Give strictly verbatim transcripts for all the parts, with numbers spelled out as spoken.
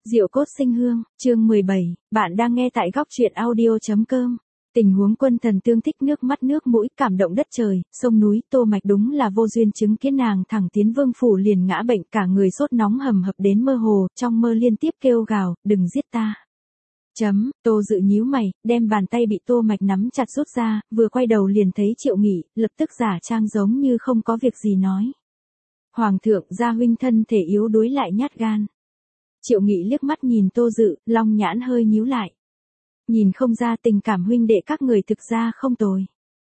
Diệu cốt sinh hương, chương mười bảy, bạn đang nghe tại góc truyện audio.com. Tình huống quân thần tương thích nước mắt nước mũi cảm động đất trời, sông núi, Tô Mạch đúng là vô duyên chứng kiến nàng thẳng tiến vương phủ liền ngã bệnh cả người sốt nóng hầm hập đến mơ hồ, trong mơ liên tiếp kêu gào, đừng giết ta. Chấm, Tô Dự nhíu mày, đem bàn tay bị Tô Mạch nắm chặt rút ra, vừa quay đầu liền thấy Triệu Nghị, lập tức giả trang giống như không có việc gì nói. Hoàng thượng, gia huynh thân thể yếu đuối lại nhát gan. Triệu Nghị liếc mắt nhìn Tô Dự, long nhãn hơi nhíu lại. Nhìn không ra tình cảm huynh đệ các người thực ra không tồi.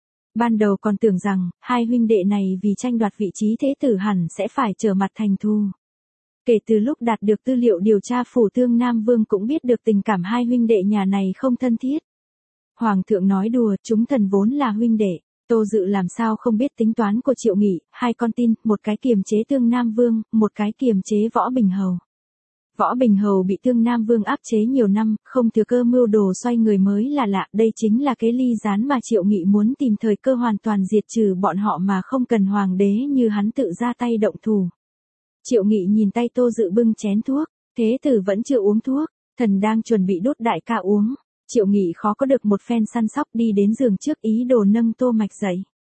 Ban đầu còn tưởng rằng, hai huynh đệ này vì tranh đoạt vị trí thế tử hẳn sẽ phải trở mặt thành thù. Kể từ lúc đạt được tư liệu điều tra phủ tương Nam Vương cũng biết được tình cảm hai huynh đệ nhà này không thân thiết. Hoàng thượng nói đùa, chúng thần vốn là huynh đệ. Tô Dự làm sao không biết tính toán của Triệu Nghị, hai con tin, một cái kiềm chế tương Nam Vương, một cái kiềm chế Võ Bình Hầu. Võ Bình Hầu bị Tương Nam Vương áp chế nhiều năm, không thừa cơ mưu đồ xoay người mới là lạ, đây chính là cái ly gián mà Triệu Nghị muốn tìm thời cơ hoàn toàn diệt trừ bọn họ mà không cần hoàng đế như hắn tự ra tay động thủ. Triệu Nghị nhìn tay Tô Dự bưng chén thuốc, thế tử vẫn chưa uống thuốc, thần đang chuẩn bị đốt đại ca uống. Triệu Nghị khó có được một phen săn sóc đi đến giường trước ý đồ nâng Tô Mạch dậy.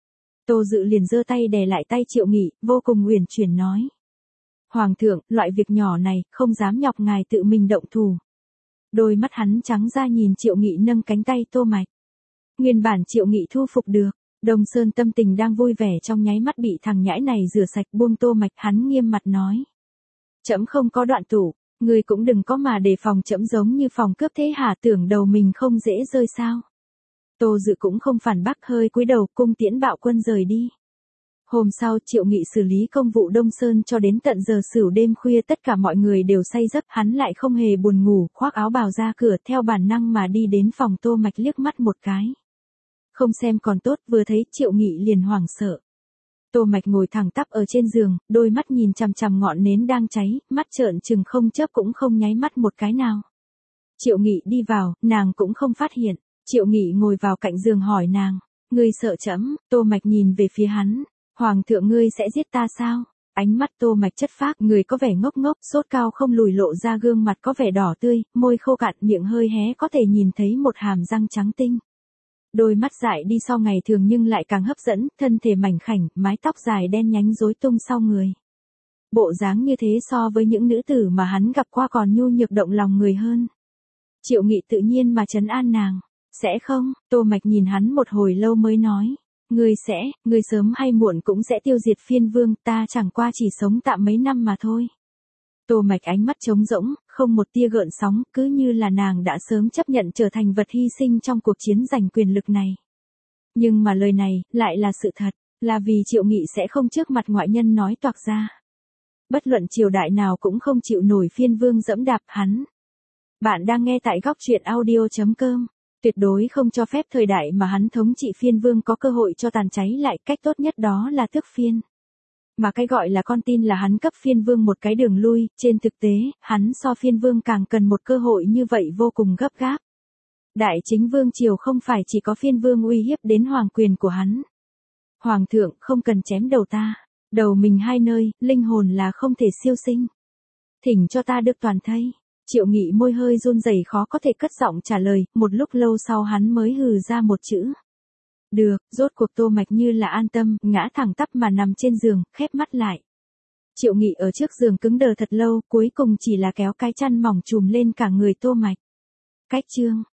Tô Dự liền giơ tay đè lại tay Triệu Nghị, vô cùng uyển chuyển nói. Hoàng thượng, loại việc nhỏ này, không dám nhọc ngài tự mình động thủ. Đôi mắt hắn trắng ra nhìn Triệu Nghị nâng cánh tay Tô Mạch. Nguyên bản Triệu Nghị thu phục được, Đông Sơn tâm tình đang vui vẻ trong nháy mắt bị thằng nhãi này rửa sạch buông Tô Mạch, hắn nghiêm mặt nói. Trẫm không có đoạn tủ, ngươi cũng đừng có mà đề phòng trẫm giống như phòng cướp thế hả, tưởng đầu mình không dễ rơi sao. Tô Dự cũng không phản bác, hơi cúi đầu cung tiễn bạo quân rời đi. Hôm sau Triệu Nghị xử lý công vụ Đông Sơn cho đến tận giờ sửu đêm khuya tất cả mọi người đều say giấc, hắn lại không hề buồn ngủ, khoác áo bào ra cửa theo bản năng mà đi đến phòng Tô Mạch liếc mắt một cái. Không xem còn tốt, vừa thấy Triệu Nghị liền hoảng sợ. Tô Mạch ngồi thẳng tắp ở trên giường, đôi mắt nhìn chằm chằm ngọn nến đang cháy, mắt trợn trừng không chớp cũng không nháy mắt một cái nào. Triệu Nghị đi vào, nàng cũng không phát hiện. Triệu Nghị ngồi vào cạnh giường hỏi nàng, ngươi sợ trẫm? Tô Mạch nhìn về phía hắn. Hoàng thượng, ngươi sẽ giết ta sao? Ánh mắt Tô Mạch chất phác, người có vẻ ngốc ngốc, sốt cao không lùi lộ ra gương mặt có vẻ đỏ tươi, môi khô cạn, miệng hơi hé có thể nhìn thấy một hàm răng trắng tinh. Đôi mắt dại đi so ngày thường nhưng lại càng hấp dẫn, thân thể mảnh khảnh, mái tóc dài đen nhánh rối tung sau người. Bộ dáng như thế so với những nữ tử mà hắn gặp qua còn nhu nhược động lòng người hơn. Triệu Nghị tự nhiên mà trấn an nàng. Sẽ không? Tô Mạch nhìn hắn một hồi lâu mới nói. Ngươi sẽ, ngươi sớm hay muộn cũng sẽ tiêu diệt phiên vương, ta chẳng qua chỉ sống tạm mấy năm mà thôi. Tô Mạch ánh mắt trống rỗng, không một tia gợn sóng, cứ như là nàng đã sớm chấp nhận trở thành vật hy sinh trong cuộc chiến giành quyền lực này. Nhưng mà lời này, lại là sự thật, là vì Triệu Nghị sẽ không trước mặt ngoại nhân nói toạc ra. Bất luận triều đại nào cũng không chịu nổi phiên vương dẫm đạp hắn. Bạn đang nghe tại góc truyện audio.com. Tuyệt đối không cho phép thời đại mà hắn thống trị phiên vương có cơ hội cho tàn cháy lại, cách tốt nhất đó là tước phiên. Mà cái gọi là con tin là hắn cấp phiên vương một cái đường lui, trên thực tế, hắn so phiên vương càng cần một cơ hội như vậy vô cùng gấp gáp. Đại chính vương triều không phải chỉ có phiên vương uy hiếp đến hoàng quyền của hắn. Hoàng thượng, không cần chém đầu ta, đầu mình hai nơi, linh hồn là không thể siêu sinh. Thỉnh cho ta được toàn thây. Triệu Nghị môi hơi run rẩy khó có thể cất giọng trả lời, một lúc lâu sau hắn mới hừ ra một chữ. Được, rốt cuộc Tô Mạch như là an tâm, ngã thẳng tắp mà nằm trên giường, khép mắt lại. Triệu Nghị ở trước giường cứng đờ thật lâu, cuối cùng chỉ là kéo cái chăn mỏng trùm lên cả người Tô Mạch. Cách chương.